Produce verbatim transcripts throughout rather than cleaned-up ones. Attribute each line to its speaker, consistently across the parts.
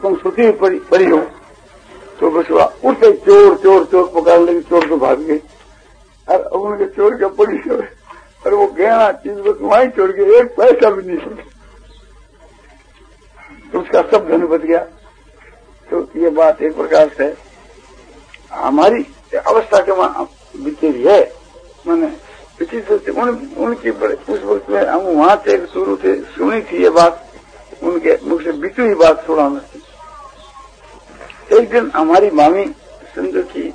Speaker 1: तुम सोती पड़ी पड़ी हो। तो बस वह उठे चोर चोर चोर पकड़ लेगी, चोर तो भाग गई। और उनके चोर का पड़ी और वो गहना चीज बस वहीं छोड़ के एक पैसा भी नहीं छोड़ा, तो उसका सब धन बच गया। तो ये बात एक प्रकार से हमारी अवस्था के वहां बितेरी है। मैंने विचित्र उन, उनकी उस वक्त में हम वहां से शुरू से सुनी थी ये बात, उनके मुख से बीती हुई बात सुनाना थी। एक दिन हमारी मामी सिंधु की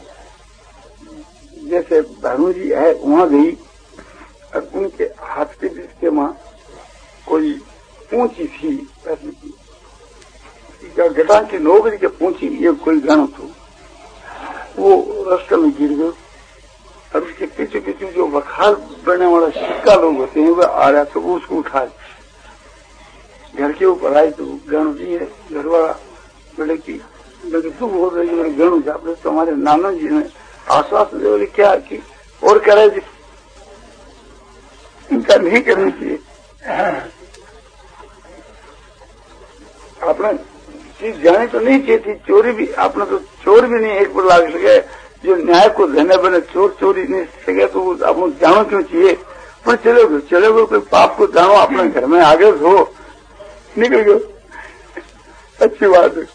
Speaker 1: जैसे भानु जी है वहां गई और उनके हाथ के बीच के वहां कोई ऊंची थी पैसे की गटा की नौकरी के पूछी, ये कोई गाना था, वो रास्ते में गिर गए और उसके पीछे पीछे जो वखार बनने वाला सिक्का लोग होते हैं वह आ रहा, तो वो उसको उठाए घर के ऊपर आई। तो गणु जी है घर वाला बोले की दुख हो रही है गणु जी, तो हमारे नाना जी ने आश्वासन दे, बोले क्या कि और करे जी, इनका नहीं करनी चाहिए। आपने चीज जाने तो नहीं चाहिए थी, चोरी भी आपने तो चोर भी नहीं एक पर लाग सके, जो न्याय को देने बने चोर चोरी नहीं सके तो आप जानो क्यों चाहिए। पर चले गए चले गए कोई पाप को जानो, अपने घर में आगे हो निकल गए, अच्छी बात है।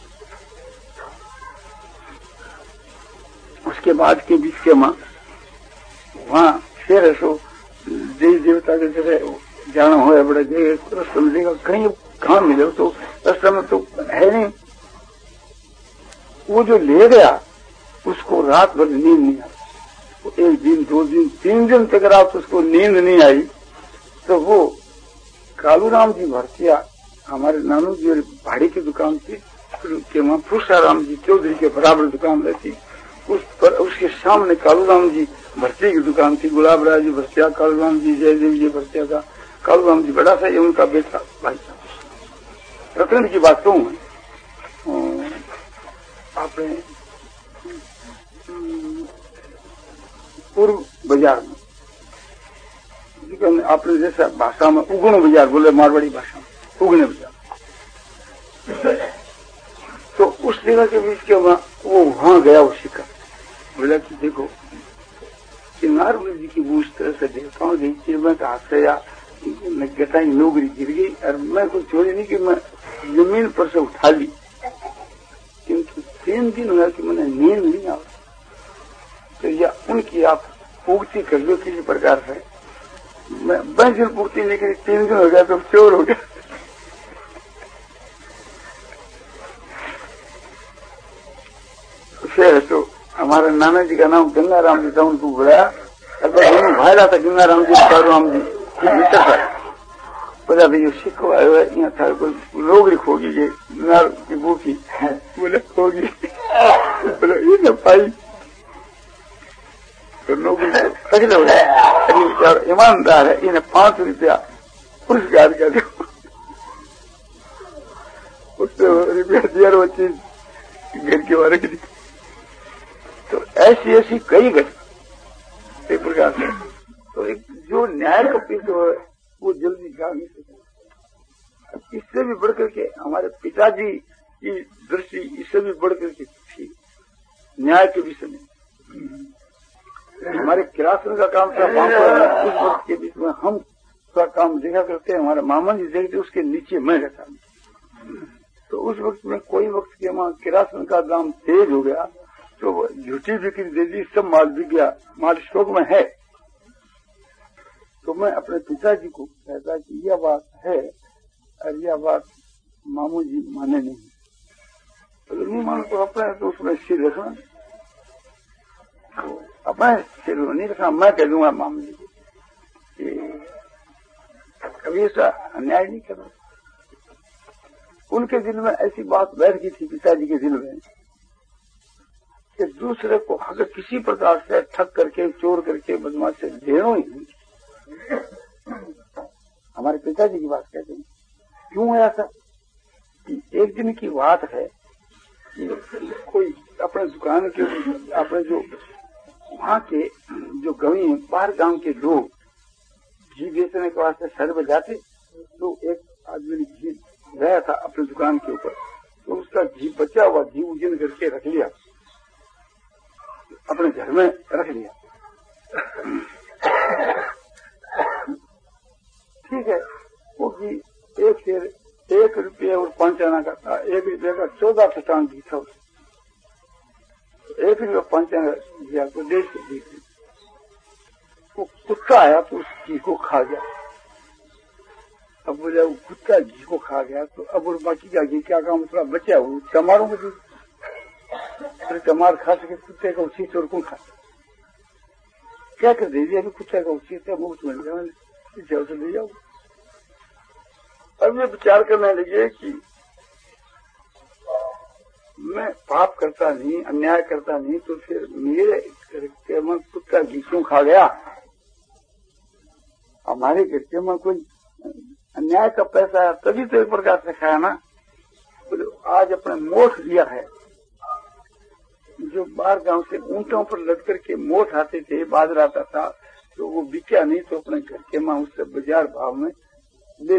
Speaker 1: उसके बाद के बीच के माँ वहां शेर है सो देवी देवता के जैसे जाना हो बड़े जगह समझेगा कहीं कहाँ मिले तो रास्ते में तो है नहीं। वो जो ले गया उसको रात भर नींद नहीं आई, एक दिन दो दिन तीन दिन तक रात उसको नींद नहीं आई। तो वो कालूराम जी भरतिया हमारे नानू जी भाड़ी की दुकान थी के वहां फुसाराम जी चौधरी के बराबर दुकान रहती, उस पर उसके सामने कालूराम जी भरती की दुकान थी। गुलाब राय जी भरतिया, कालूराम जी जयदेव जी भरतिया का, कालूराम जी बड़ा था, ये उनका बेटा भाई साहब। रतन की बात कहूँ मैं आपने पूर्व बाजार में आपने जैसा भाषा में उगण बाजार बोले, मारवाड़ी भाषा में उगने बाजार, तो उस जगह के बीच के वहां वो वहां गया वो सिक्का, बोला कि देखो नारवल जी की वो उस तरह से देवताओं देखिए, मैं कहा से या गटाई नौकरी गिर गई और मैं कुछ चोरी नहीं कि मैं जमीन पर से उठा ली, किंतु तीन दिन हुआ कि मैंने नींद नहीं आ, तो या उनकी आप पूर्ति कर लो किसी प्रकार से। मैं दिन पूर्ति नहीं करी, तीन दिन हो गया तो चोर हो गया। फिर तो हमारे नाना जी का नाम गंगाराम जी था, उनको बुलाया, दोनों भाई रहा था गंगाराम जी कारूराम जी मित्र था। बोला भाई सिक्को आयो है यहाँ था, कोई नौकरी खोगी ये नार की भूखी, बोले खोगी, बोले ये न पाई तो नौकरी अगले हो जाए, ईमानदार है, इन्हें पांच रुपया पुरस्कार कर दो, उससे रुपया दिया वो चीज घर के बारे की। तो ऐसी ऐसी कई घटना एक प्रकार से, तो एक जो न्याय का पीछे है वो जल्दी जा नहीं सकता। इससे भी बढ़कर के हमारे पिताजी की दृष्टि इससे भी बढ़कर के थी न्याय के विषय में। हमारे किरासन का काम था, उस वक्त के बीच में हम का काम देखा करते हैं, हमारे मामा जी देखते उसके नीचे मैं रहता। तो उस वक्त में कोई वक्त के वहां किरासन का दाम तेज हो गया तो झूठी बिक्री दे दी, सब माल बिक गया, माल स्टॉक में है। तो मैं अपने पिताजी को कहता कि यह बात है और यह बात मामू जी माने नहीं, तो नहीं मान तो अपने तो उसमें सिर रखना, तो अपने सिर नहीं रखना, मैं कह दूंगा मामू जी को कि कभी ऐसा अन्याय नहीं करना। उनके दिल में ऐसी बात बैठ गई थी पिताजी के दिल में कि दूसरे को अगर किसी प्रकार से ठग करके चोर करके बदमाश से देना ही नहीं। हमारे पिताजी की बात कहते हैं, क्यों है ऐसा कि एक दिन की बात है कि कोई अपने दुकान के अपने जो वहां के जो गवी हैं बाहर गांव के लोग घी बेचने के वास्ते शहर में जाते, तो एक आदमी घी गया था अपनी दुकान के ऊपर, तो उसका घी बचा हुआ घी उजन करके रख लिया, अपने घर में रख लिया। ठीक है, वो घी एक शेर एक रुपये और पांच आना का था, एक रुपये का चौदह सटान घी था। एक रुपये पांच आना घी आपको डेढ़ सौ घी। वो कुत्ता आया तो उस घी को खा गया। अब बोले वो कुत्ता घी को खा गया तो अब और बाकी का घी क्या काम, थोड़ा बचा वो चमारों को दी। फिर चमार खा सके, कुत्ते का उसी चोर कौन खा, क्या कर दे दिया, अभी कुत्ते का उसी से मुफ्त मिल गया, से ले जाओ। अब ये विचार करने लगे कि मैं पाप करता नहीं, अन्याय करता नहीं, तो फिर मेरे घर के में कुत्ता घी क्यों खा गया। हमारे घर के में कोई अन्याय का पैसा है तभी तो एक प्रकार से खाया ना। आज अपने मोठ लिया है, जो बाहर गांव से ऊंटों पर लद करके मोठ आते थे, बाजरा आता था, तो वो बिका नहीं तो अपने घर के मां उससे बाजार भाव में ले,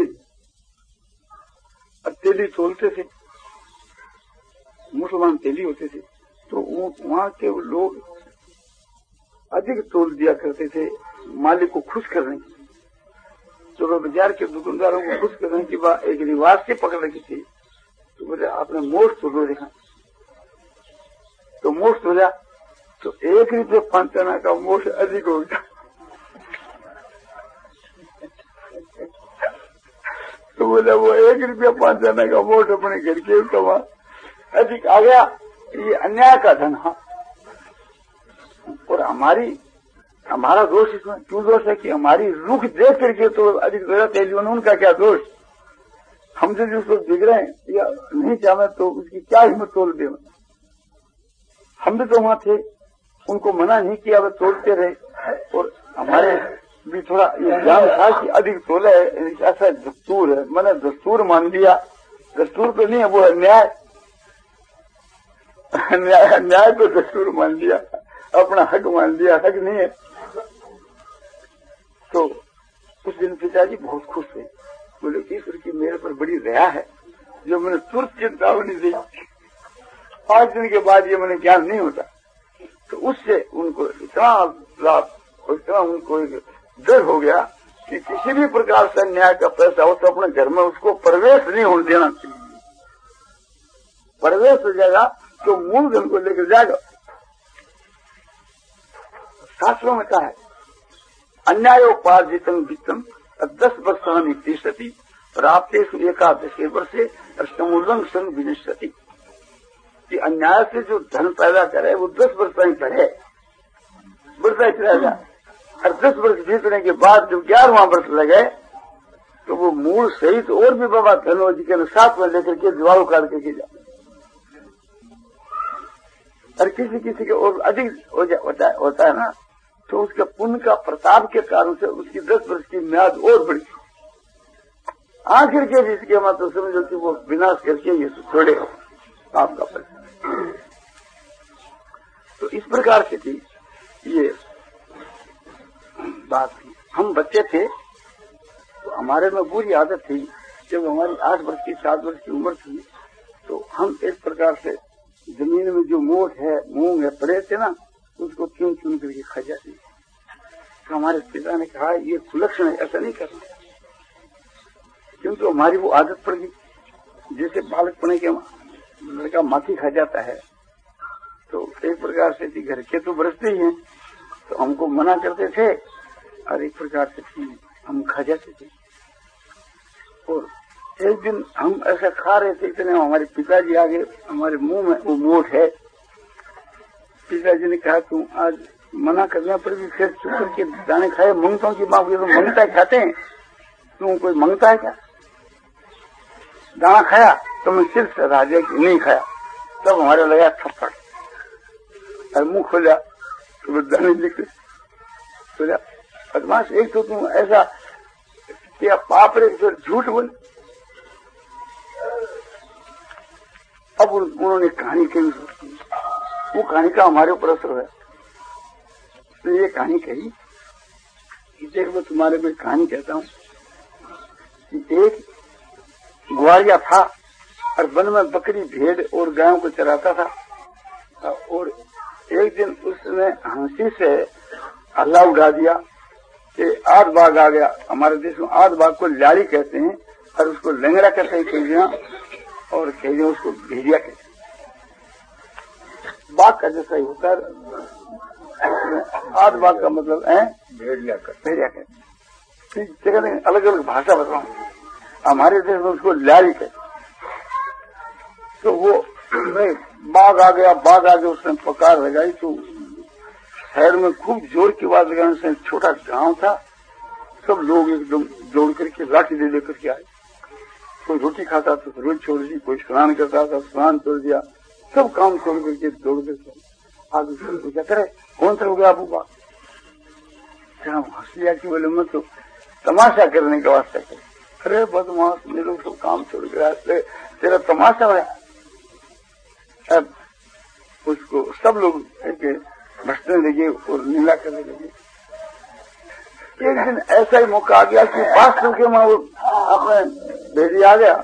Speaker 1: और तेली तोलते थे, मुसलमान तेली होते थे, तो वहां के लोग अधिक तोल दिया करते थे मालिक को खुश करने की। तो बाजार के दुकानदारों को खुश करने की बात एक रिवाज से पकड़ रखी थी। तो बोले आपने मोठ तोलो देखा, तो मोठ तोला तो एक रुपये पांच आना का मोठ अधिक हो गया। तो बोला वो एक रुपया पांच आना का मोठ अपने घर के कमा अधिक आ गया, ये अन्याय का धन। हाँ, और हमारी हमारा दोष इसमें क्यों दोष है कि हमारी रुख देख करके तो अधिक गलत है, उनका क्या दोष, हमसे जो उसको दिख रहे हैं या नहीं चाहे तो उसकी क्या हिम्मत तोड़ दे। हम भी तो वहां थे, उनको मना नहीं किया, वे तोड़ते रहे, और हमारे भी थोड़ा ये ज्ञान था कि अधिक तोले ऐसा दस्तूर है, मैंने दस्तूर मान लिया। दस्तूर तो नहीं है, वो है न्याय। न्याय न्याय तो दस्तूर मान लिया, अपना हक मान लिया, हक नहीं है। तो उस दिन पिताजी बहुत खुश हुए, बोले ईश्वर की मेरे पर बड़ी दया है जो मैंने तुरंत चेतावनी दी, पांच दिन के बाद ये मैंने ज्ञान नहीं होता। तो उससे उनको इतना लाभ और इतना उनको डर हो गया कि किसी भी प्रकार से न्याय का पैसा हो तो अपने घर में उसको प्रवेश नहीं होने देना चाहिए। प्रवेश हो जाएगा तो मूलधन को लेकर जाएगा। शास्त्रों में कहा है अन्यायोपार्जितम वित्तम दस वर्षानी तिष्ठति प्राप्तेषु एकादशे वर्षे अष्टमूलम सन विनश्यति, कि अन्याय से जो धन पैदा करे वो दस वर्ष तक बढ़े, बढ़ता ही रहेगा। और दस वर्ष बीतने के बाद जब ग्यारहवां वर्ष लगे तो वो मूल सहित और भी बाबा धनो जी के साथ में लेकर के दिवालों काट के जाए, और किसी किसी के और अधिक हो जा, होता, होता है ना, तो उसके पुण्य का प्रताप के कारण से उसकी दस वर्ष की म्याद और बढ़ी। आखिर के जिसके मत तो समझो कि वो विनाश करके ये छोड़े आपका पैसा। तो इस प्रकार से थी ये बात थी। हम बच्चे थे तो हमारे में बुरी आदत थी, जब हमारी आठ वर्ष की सात वर्ष की उम्र थी तो हम एक प्रकार से जमीन में जो मोठ है, मूंग है पड़े थे ना, उसको चुन चुन करके खा जाती। तो हमारे पिता ने कहा ये कुलक्षण है, ऐसा नहीं करना, क्योंकि हमारी वो आदत पड़ गई। जैसे बालकपने के लड़का माखी खा जाता है, तो एक प्रकार से घर के तो बरसते ही हैं, तो हमको मना करते थे, और एक प्रकार से हम खा जाते थे। और एक दिन हम ऐसा खा रहे थे, इतने हमारे पिताजी आगे, हमारे मुंह में वो मोठ है। पिताजी ने कहा तुम आज मना करने पर भी फिर चुप करके दाने खाए, मंगतों की माँ, तो मंगता है खाते हैं, तुम कोई मंगता है क्या? दाना खाया तो मैं सिर्फ राजा की नहीं खाया, तब हमारे लगा थप्पड़, और मुंह खोला तो वो दाने निकले। खोला बदमाश, एक तो तुम ऐसा क्या पाप रे, फिर झूठ बोल। अब उन्होंने कहानी कही, वो कहानी का हमारे ऊपर असर है। तो ये कहानी कही, देख मैं तुम्हारे को कहानी कहता हूँ। एक ग्वालिया था और वन में बकरी भेड़ और गायों को चराता था। और एक दिन उसने हंसी से हल्ला उठा दिया कि आध बाघ आ गया। हमारे देश में आध बाघ को लाड़ी कहते हैं और उसको लंगड़ा कहते हैं खेजिया, और खेजिया उसको भेड़िया कहते हैं। बाघ का जैसा ही होता है, आध बाघ का मतलब है भेड़िया भेड़िया कहते हैं। अलग अलग भाषा बताऊं, हमारे देश में उसको लाड़ी कहते। तो वो नहीं, बाघ आ गया बाघ आ गया, उसने पुकार लगाई तो शहर में खूब जोर की आवाज लगाने से, छोटा गांव था, सब लोग एकदम दौड़ करके लाठी ले लेकर के आए। कोई रोटी खाता तो रोटी छोड़ दी, कोई स्नान करता था स्नान छोड़ दिया, सब काम छोड़ करके दौड़ करके आगे पूछा करे कौन सा हो गया अबू बाघ? हंस लिया कि बोले मैं तो तमाशा करने का वास्ते करे। अरे बदमाश, मेरे लोग सब काम छोड़ गया, तेरा तमाशा है। अब उसको सब लोग भसने लगे और नीला करने लगे। एक दिन ऐसा ही मौका आ गया कि पास के वहां वो अपने भेड़ी आ गया,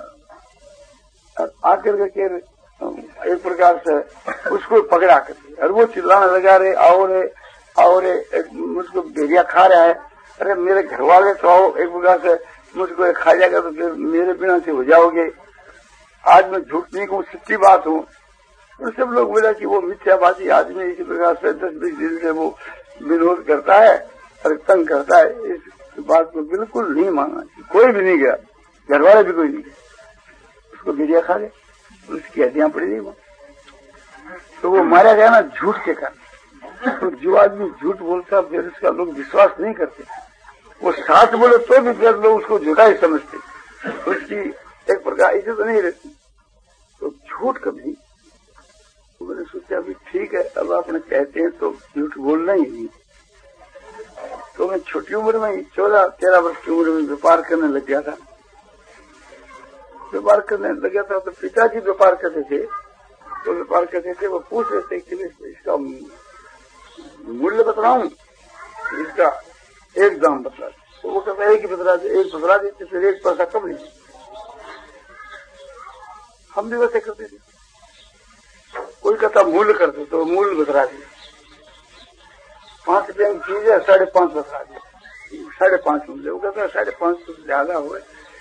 Speaker 1: आकर के एक प्रकार से उसको पकड़ा कर, और वो चिल्लाने लगा, रे आओ रे आओ रे, मुझको भेड़िया खा रहा है। अरे मेरे घर वाले तो आओ, एक प्रकार से मुझको खा जाएगा तो फिर मेरे बिना से हो जाओगे। आज मैं झूठ नहीं कहूँ, सच्ची बात हूँ। तो सब लोग बोला कि वो मिथ्याबाजी आदमी इसी प्रकार से दस बीस दिन से वो विरोध करता है और तंग करता है। इस बात को बिल्कुल नहीं मानना चाहिए। कोई भी नहीं गया, घर वाले भी कोई नहीं गया, उसको भेड़िया खा गए, उसकी हड्डियां पड़ी गई। तो वो मारा गया ना झूठ के कारण। तो जो आदमी झूठ बोलता फिर उसका लोग विश्वास नहीं करते। वो साथ बोले तो भी फिर लोग उसको झूठा ही समझते, उसकी एक प्रकार इज्जत नहीं रहती। तो झूठ कभी, तो मैंने सोचा अभी ठीक है, अब आपने कहते हैं तो झूठ बोलना ही नहीं। तो मैं छोटी उम्र में ही चौदह तेरह वर्ष की उम्र में व्यापार करने लग गया था। व्यापार करने लग गया था तो पिताजी व्यापार करते थे, तो व्यापार करते थे, वो पूछ रहे थे कि इसका मूल्य बतलाऊं, इसका एक दाम बतला। तो वो कहता एक ही बतला दे, एक बतला देते, फिर एक पैसा कम नहीं। हम भी वैसे करते थे। कोई कहता मूल्य करते तो मूल्य बतला दिया, पांच रुपये की चीज है साढ़े पांच बतला दिया, साढ़े पांच मूल्य। वो कहता साढ़े पांच सौ ज्यादा हुए,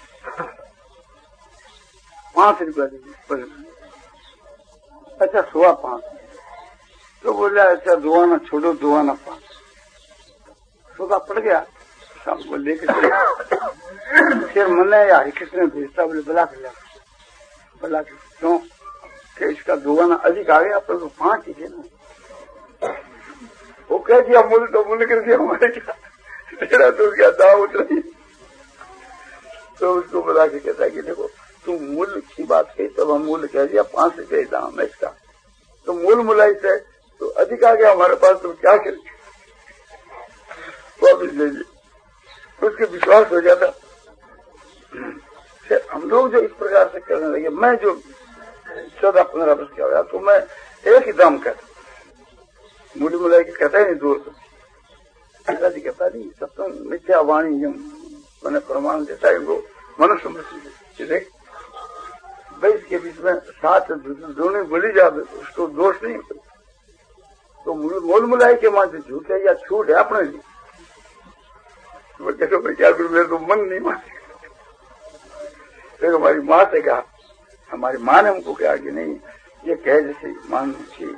Speaker 1: पांच रुपया दीजिए। अच्छा सुआ पांच। तो बोला अच्छा दुआना छोड़ो, दुआना पांच। सुबह पड़ गया, शाम को लेकर फिर मैंने या हरिकृष्ण भेजता, बोले बला कर बला कर क्यों कि इसका दुआना अधिक आ गया, पर तो पांच ही थे ना। वो कह दिया मूल्य तो मूल्य कर दिया, हमारे क्या तेरा तो क्या दाव उतर। तो उसको बुला के कहता कि देखो तुम मूल्य की बात कही, तब हम मूल्य कह दिया पांच रुपये दाम है इसका, तो मूल मुलाई से तो अधिक आ गया हमारे पास, तो क्या करें, वापिस ले लीजिए। उसके विश्वास हो जाता। फिर हम लोग जो इस प्रकार से करने लगे, मैं जो चौदह पंद्रह वर्ष का हो गया तो मैं एक ही दाम कहता, मूल्य मुलाई के कहता ही नहीं दूर से। पिताजी कहता नहीं सत्संग मिथ्या वाणी जम मैंने प्रमाण देता है वो मनुष्य मसीह देख भाई, इसके बीच में सात दोनों बोली जाए उसको दोष नहीं होता। तो मोल मुलाई के माध्यम झूठ है या छूट है अपने लिए। तो कहते भाई क्या करूं, मेरे तो मन नहीं माने। फिर हमारी माँ से कहा, हमारी माँ ने हमको कहा कि नहीं ये कहे जैसे माननी चाहिए।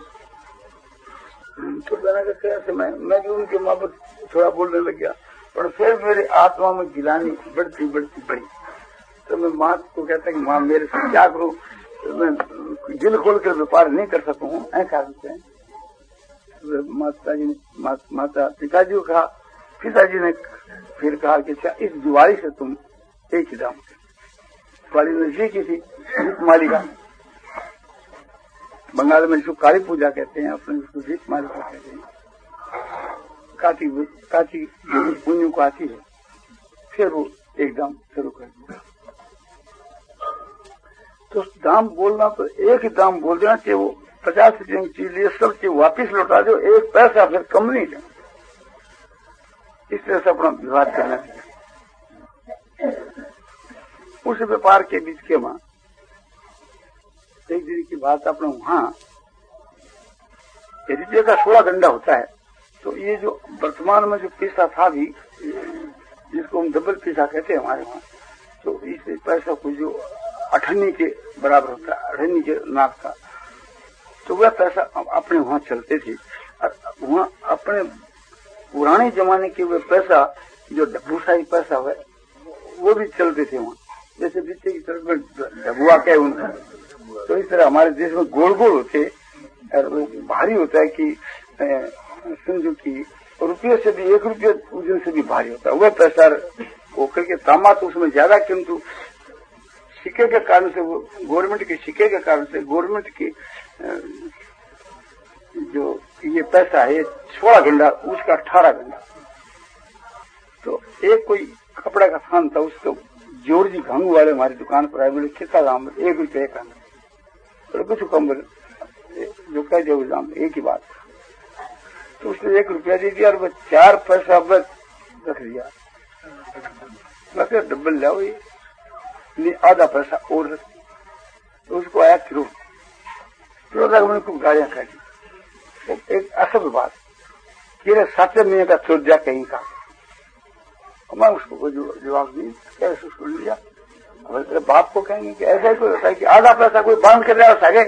Speaker 1: तो मैंने कहा मैं मैं भी उनके माँ पर थोड़ा बोलने लग गया, पर फिर मेरी आत्मा में गिलानी बढ़ती बढ़ती बढ़ी। तो मैं माँ को कहता कि माँ मेरे से क्या करूं, तो मैं दिल खोल कर व्यापार नहीं कर सकूं ऐसा कारण से। माता जी ने मा, माता पिताजी को कहा, पिताजी ने फिर कहा कि अच्छा इस दिवाली से तुम एक ही दाम। दिवाली नजदीक ही थी, दीपमालिका बंगाल में इसको काली पूजा कहते हैं, अपने इसको दीपमालिका कहते हैं। काटी काटी पुण्य को आती है, फिर वो एक दाम शुरू कर दिया। तो दाम बोलना तो एक ही दाम बोल देना चाहिए, वो पचास रुपये की चीज लिए सब चीज वापिस लौटा दो, एक पैसा फिर कम नहीं देना। इस तरह से अपना विवाद करना चाहिए। उस व्यापार के बीच के मां एक दिन की बात अपने वहां रुपये का सोलह गंडा होता है, तो ये जो वर्तमान में जो पैसा था भी, जिसको हम डबल पैसा कहते हैं हमारे वहां, तो इस पैसा को जो अठन्नी के बराबर होता है, अठन्नी के नाप का, तो वह पैसा अपने वहां चलते थे। और वहां अपने पुराने जमाने के वह पैसा जो डब्बूशाही पैसा है वो भी चलते थे वहां, जैसे बीते की तरफ में डबुआ कहे उनका, तो इस तरह हमारे देश में गोल गोल होते और वो भारी होता है कि समझो कि रुपये से भी एक रुपये वजन से भी भारी होता है वह पैसा होकर के तांबा, तो उसमें ज्यादा, किंतु सिक्के के कारण से, वो गवर्नमेंट के सिक्के के कारण से, गवर्नमेंट की जो ये पैसा है सोलह घंटा, उसका अठारह घंटा। तो एक कोई कपड़ा का थान था, उसको जोरजी घंगू वाले हमारी दुकान पर आए, बोले कितना दाम, एक रुपये का, तो कुछ कम बोले, जो कह दो दाम एक ही बात। तो उसने एक रुपया दे दिया और वह चार पैसा बस रख दिया, मैं डबल लाओ ये आधा पैसा और रख। तो उसको आया क्रोध, क्रोध मैंने खूब गालियां खाई। एक असल बात कि सात महीने का छोड़ दिया कहीं का, मैं उसको जवाब दी, कैसे सुन लिया। अब तेरे बाप को कहेंगे कि ऐसा ही कोई होता है कि आधा पैसा कोई बांध कर रहा है सगे,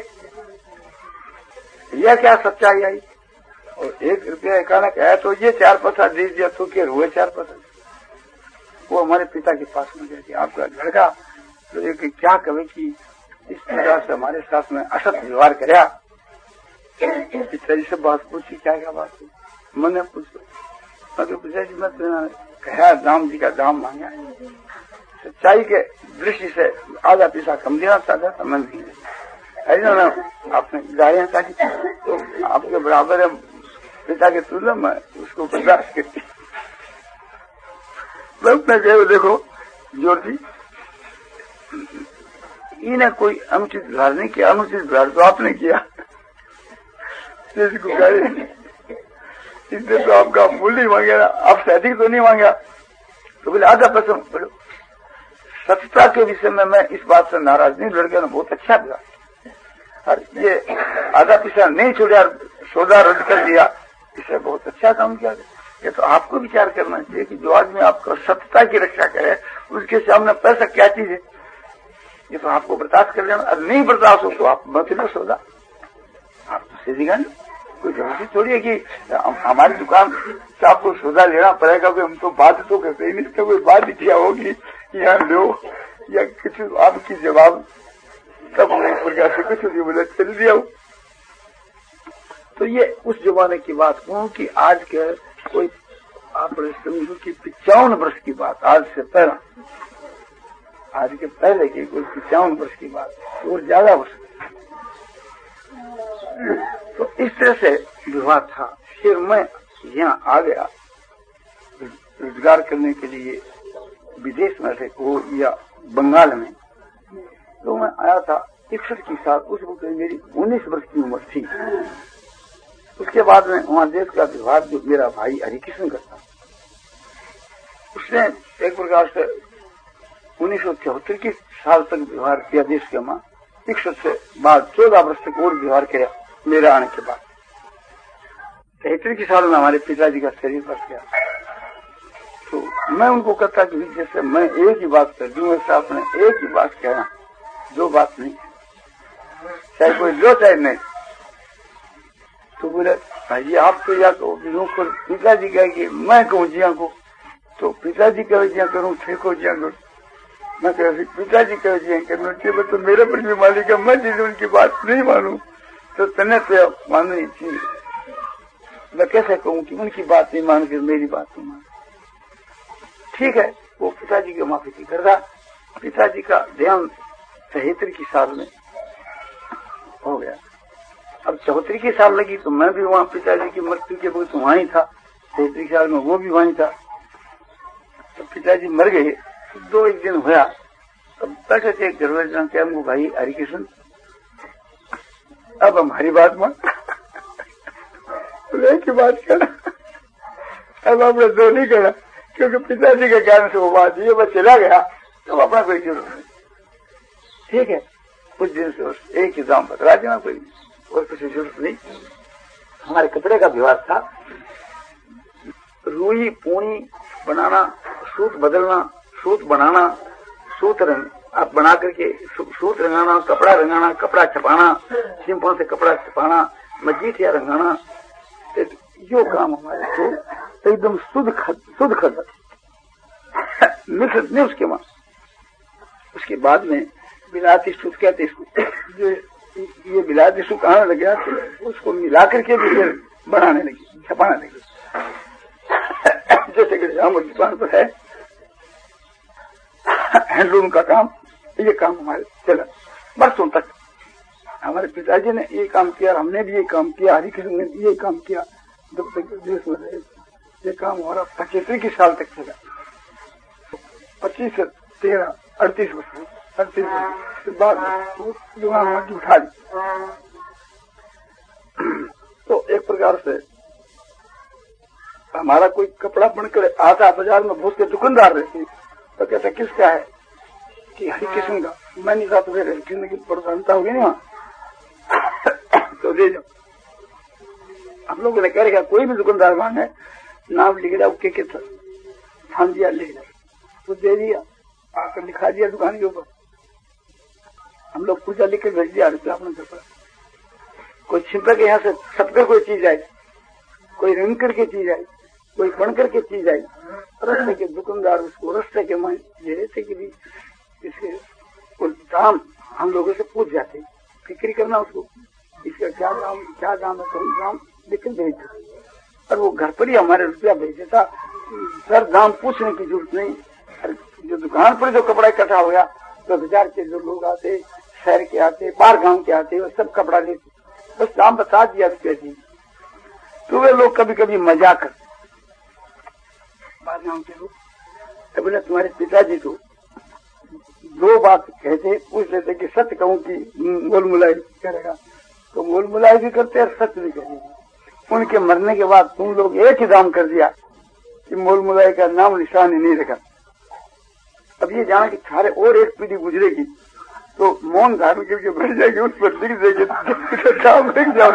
Speaker 1: यह क्या सच्चाई आई। और एक रुपया अचानक आया तो ये चार पैसा दे दिया, तो क्या हुए चार पैसा। वो हमारे पिता के पास में गए कि आपका लड़का तो एक क्या कहे कि इस प्रकार से हमारे साथ में असत व्यवहार कराया। पिताजी से बात पूछी, क्या क्या बात हुई, मैंने पूछा, मैं तो पिताजी मैं कहा दाम जी का दाम मांगा, सच्चाई के दृष्टि से आधा पैसा कम देना चाहता था, मैं नहीं ऐसा ना आपने गाड़ियां काटी, तो आपके बराबर है पिता के तुलना में उसको बर्दाश्त करती। मैं अपने कहे देखो जोर जी, इन्हें कोई अनुचित व्यवहार नहीं किया, अनुचित व्यवहार तो आपने किया, जिसको गाड़ी इसने तो आपका मूल्य ही मांगा, आपसे अधिक तो नहीं मांगा। तो बोले आधा पैसा, बोलो सत्यता के विषय में मैं इस बात से नाराज नहीं, लड़के ने बहुत अच्छा दिया, और ये आधा पैसा नहीं छोड़ा, सौदा रद्द कर दिया, इसे बहुत अच्छा काम किया। ये तो आपको विचार करना चाहिए कि जो आदमी आपको सत्यता की रक्षा करे, उसके सामने पैसा क्या चीज है, ये तो आपको बर्दाश्त कर लेना, और नहीं बर्दाश्त हो तो आप मत लो सौदा, आप तो सीधी गाने। कोई जरूरी थोड़ी है कि हमारी दुकान से आपको सौदा लेना पड़ेगा, हम तो बात तो करते ही नहीं, तो कोई बात क्या होगी यहाँ लो या कुछ आपकी जवाब तब एक प्रकार से कुछ नहीं बोले चल दिया। तो ये उस जमाने की बात कहूँ कि आज के कोई आप समझो कि पिचावन वर्ष की बात, आज से पहला, आज के पहले की कोई पिचावन वर्ष की बात और ज्यादा वर्ष। तो इस तरह से विवाह था। फिर मैं यहाँ आ गया रोजगार करने के लिए, विदेश में थे हो या बंगाल में, तो मैं आया था इकसठ की साल, उस वक्त मेरी उन्नीस वर्ष की उम्र थी। उसके बाद में वहां देश का व्यवहार जो मेरा भाई हरिकृष्ण करता, उसने एक प्रकार से उन्नीस सौ चौहत्तर की साल तक व्यवहार किया देश के वहां, इकसठ से बाद चौदह वर्ष तक और व्यवहार किया मेरे आने के बाद। तिहत्तर की साल में हमारे पिताजी का शरीर बच गया। तो मैं उनको कहता कि जैसे मैं एक ही बात कर दूं, वैसे आपने एक ही बात कहना, दो बात नहीं, चाहे कोई लो चाहे नहीं। तो बोले भाई आप तो या कहो, पिताजी कहे कि मैं कहूँ जिया को, तो पिताजी कहे जिया करूँ, ठेको जिया करूँ, मैं कह पिताजी कहे जिया करूँ, तो मेरे पर भी मालिक है, मैं जिस उनकी बात नहीं मानू तो तने तो माननी चाहिए। मैं कैसे कहूँ कि उनकी बात नहीं मान कर मेरी बात नहीं मान। ठीक है, वो पिताजी की माफी की कर रहा। पिताजी का ध्यान तिहत्तर की साल में हो गया। अब चौहत्तर की साल लगी तो मैं भी वहां पिताजी की मृत्यु के वक्त वहां ही था, तिहत्तर की साल में वो भी वहीं था। तो पिताजी मर गए, तो दो एक दिन हुआ, तब बैठे थे घर के हमको भाई हरिकृष्ण, अब हमारी बात मान, एक ही बात करना, अब आपने दो नहीं करना, क्योंकि पिताजी के कारण से वो बात ये बस चला गया, तो अपना कोई जरूरत नहीं। ठीक है, कुछ दिन से एक ही दाम बदला देना, कोई और किसी जरूरत नहीं। हमारे कपड़े का व्यवहार था, रुई पूनी बनाना, सूत बदलना, सूत बनाना, सूत रंग आप बना करके सूत रंगाना, कपड़ा रंगाना, कपड़ा छपाना, सिंपल से कपड़ा छपाना, मजीठिया रंगाना, जो काम हमारे को तो एकदम शुद्ध खत शुद्ध खत मिश्रित नहीं उसके बाद। उसके बाद में बिलाती सूत कहते इसको, जो ये बिलाती सूत आने लग गया तो उसको मिला करके भी फिर बनाने लगी, छपाने लगी। जैसे कि हमारी दुकान पर है हैंडलूम का काम, ये काम हमारे चला बरसों तक। हमारे पिताजी ने ये काम किया, हमने भी ये काम किया, हरि कृष्ण ने भी ये काम किया, जब तक देश में रहे। ये काम हमारा पचहत्तर की साल तक चला, पच्चीस से तेरह अड़तीस वर्ष अड़तीस वर्ष के बाद दुकान हमारी उठा दी। तो एक प्रकार से हमारा कोई कपड़ा बनकर आता बाजार में, बहुत से दुकानदार रहते तो कहते किसका है कि हरि कृष्ण का। मैं नहीं था तो फिर हरि कृष्ण की प्रधानता होगी नहीं वहां तो दे जाओ। हम लोगों ने कह रखा कोई भी दुकानदार मांगे नाम लिख जाओ के थान दिया ले जाओ, वो दे दिया, आकर लिखा दिया दुकान के ऊपर। हम लोग पूजा लिख कर भेज दिया रुपया अपने घर पर। कोई छिपा के यहाँ से छपकर कोई चीज आई, कोई रंग करके चीज आई, कोई बन करके चीज आई, रस्ते के दुकानदार उसको रस्ते के मान ये रहते कि भी इसके दाम हम लोगों से पूछ जाते, फिक्री करना उसको इसका क्या दाम क्या दाम है, कौन दाम लेकिन भेज दो। और वो घर पर ही हमारे रुपया भेज देता, सर दाम पूछने की जरूरत नहीं। जो दुकान पर जो कपड़ा इकट्ठा हो गया तो बाजार के जो लोग आते, शहर के आते, बाहर गांव के आते, वो सब कपड़ा लेते, बस दाम बता दिया रुपया जी। तो वे लोग कभी कभी मजाक करते, बाहर गांव के लोग तो बोले तुम्हारे पिताजी तो दो बात कहते, पूछ लेते कि सच कहूं कि मोल मुलाई करेगा, तो मोल मुलाई भी करते और सच भी करेगा। उनके मरने के बाद तुम लोग एक ही दाम कर दिया कि मोल मुलाई का नाम निशान ही नहीं रखा। अब ये जाना कि सारे और एक पीढ़ी गुजरेगी तो मौन धारण करके बैठ जाएगी, उस पर लिख देगी काम लिख जाओ,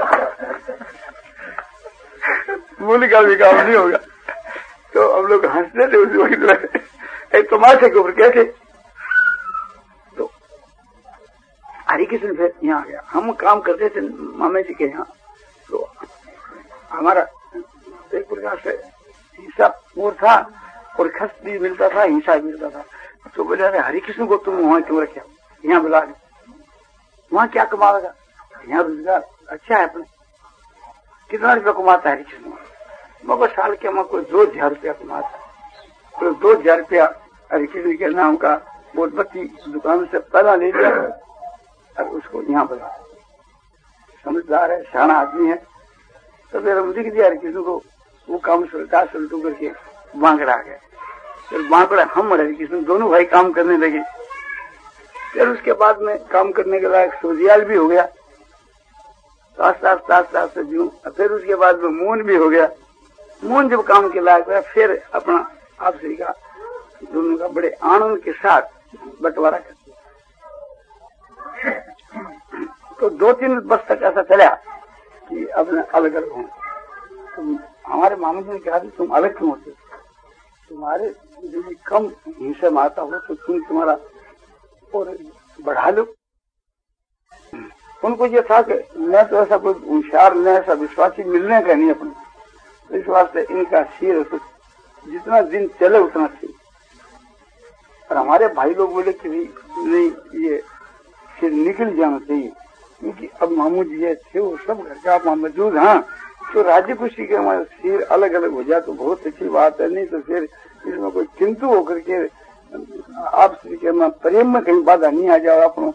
Speaker 1: मूल का भी काम नहीं होगा। तो हम लोग हंसते थे उस वक्त, एक तमाशे के ऊपर कैसे। तो हरि कृष्ण फिर यहाँ आ गया, हम काम करते थे मामे जी के यहाँ, तो हमारा एक प्रकार से हिस्सा पूर था और खस भी मिलता था, हिंसा भी मिलता था। तो बोले अरे हरि कृष्ण को तुम वहां क्यों रखे, यहाँ बुला दे, वहां क्या कमाएगा, यहाँ रोजगार अच्छा है अपने। कितना रुपया कमाता है हरि कृष्ण? मगर साल के मैं कोई दो हजार रुपया कमाता, तो दो हजार रुपया हरि कृष्ण के नाम का बोधबत्ती दुकान से पहला ले लिया और उसको यहाँ बुला। समझदार है, सियाना आदमी है, तो फिर हम लिख दिया हरि कृष्ण को, वो काम सुलटा सुलटू करके बांकड़ा आ गया। फिर बांकड़ा हम और हरि कृष्ण दोनों भाई काम करने लगे। फिर उसके बाद में काम करने के लायक सोजियाल भी हो गया, आस्ता आस्ता आस्ता आस्ता जूं। फिर उसके बाद में मोन भी हो गया। मोन जब काम के लायक हुआ फिर अपना आपसी का दोनों का बड़े आनंद के साथ बंटवारा कर दिया। तो दो तीन वर्ष तक ऐसा चला कि अब अलग अलग हों। तो हमारे मामा जी ने कहा कि तुम अलग क्यों होते, तुम्हारे यदि कम हिस्से में आता हो तो तुम तुम्हारा और बढ़ा लो। उनको ये था कि मैं तो ऐसा कोई होशियार न ऐसा विश्वासी मिलने का नहीं अपने, तो इस वास्ते इनका सिर जितना दिन चले उतना सिर। और हमारे भाई लोग बोले कि नहीं ये सिर निकल जाना चाहिए, क्योंकि अब मामू जी ये थे वो सब घर का आप मौजूद। हाँ, तो राज्य खुशी के हमारे सिर अलग अलग हो जाए तो बहुत अच्छी बात है, नहीं तो फिर इसमें कोई किंतु होकर के आप के प्रेम में कहीं बाधा नहीं आ जाए। अपनो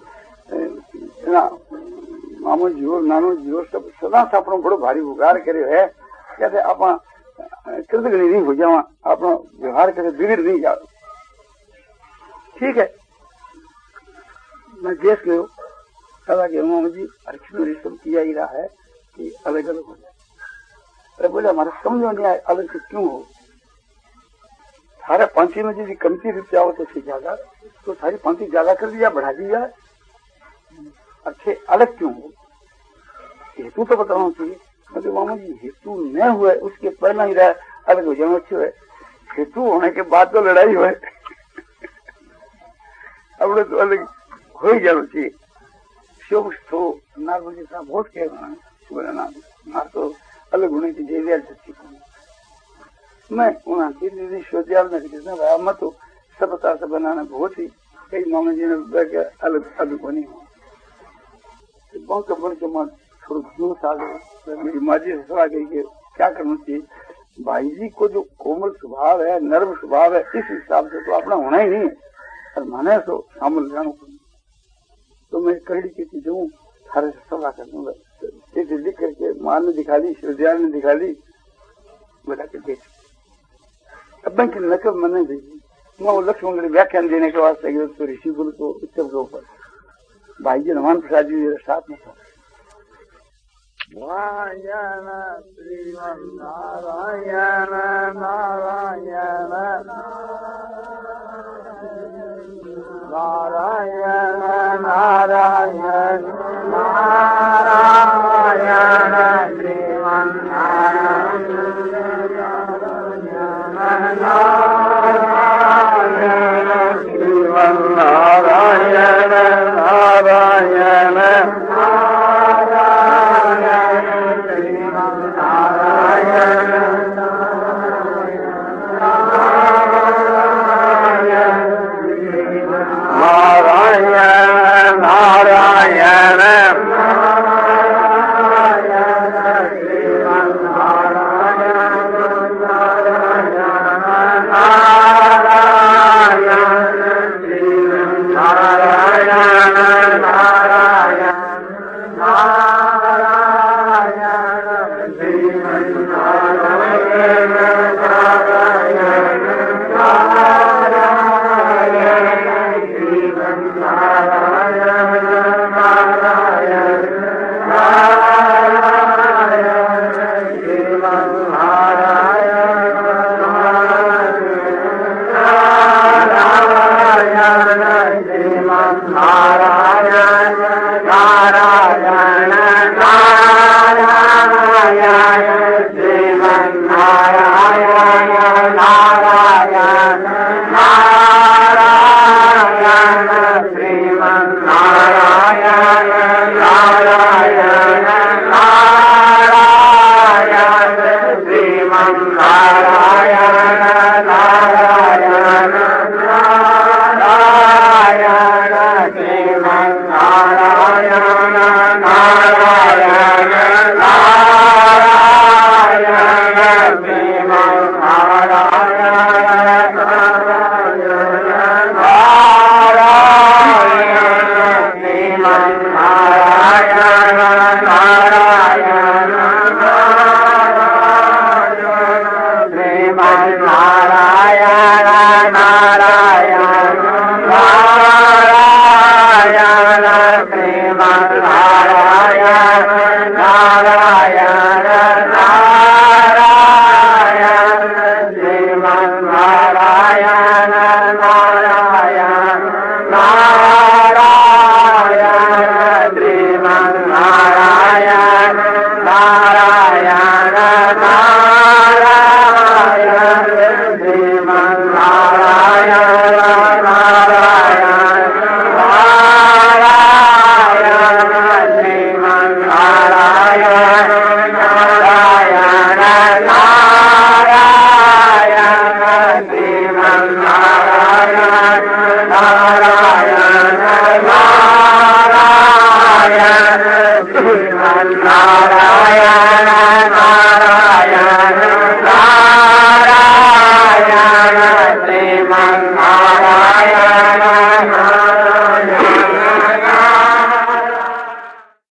Speaker 1: मामू जी हो नानो जी हो सब सदा से अपनो बड़ो भारी उगार करे है, कहते आप कृतज्ञ नहीं हो जावा, अपना व्यवहार करे बिगड़ नहीं जाओ। ठीक है, मैं देख गयो सदा के मामू जी अर्चन सब किया ही रहा है कि अलग अलग हो जाए। अरे बोले हमारा समझो नहीं आए अलग से क्यों हो, सारे पंथी में यदि कमती रुपया हो तो ज्यादा, तो सारी पंथी ज्यादा कर दिया बढ़ा दी जाए। अच्छे अलग क्यों हो? हेतु तो बताना चाहिए। मतलब मामा जी हेतु न हुए उसके पहला ही रहे अलग हो जाना अच्छे है, हेतु होने के बाद तो लड़ाई हुए अब तो अलग हो ही जाना चाहिए। शोभ तो नारद जी साहब बहुत कह रहा है नार तो अलग होने की जैविया सच्ची मैं उन्हें दीदी शोधियाल में किसने भाया मत हो सबता से बनाना बहुत ही कई मामा जी ने अलग अलग बनी हो बहुत बन के मैं थोड़ा जूस आ गए। मेरी माँ जी से सलाह कही कि क्या करना चाहिए, भाई जी को जो कोमल स्वभाव है नर्म स्वभाव है इस हिसाब से तो अपना होना ही नहीं है और माने तो शामिल जाना तो मैं करड़ी की चीजों थारे से सलाह कर दूंगा। तो लिख करके माँ ने दिखा ली श्रद्धाल ने दिखा ली बोला के देख अब मैं नकल मने देगी मैं वो लक्ष्मण व्याख्यान देने के वास्ते तो ऋषि गुरु को उत्सव के ऊपर भाई जी हनुमान प्रसाद जी साथ में था।
Speaker 2: नारायण श्रीमन नारायण नारायण नारायण नारायण नारायण श्रीमन नारायण नारायण श्रीमन नारायण नारायण
Speaker 1: नारायण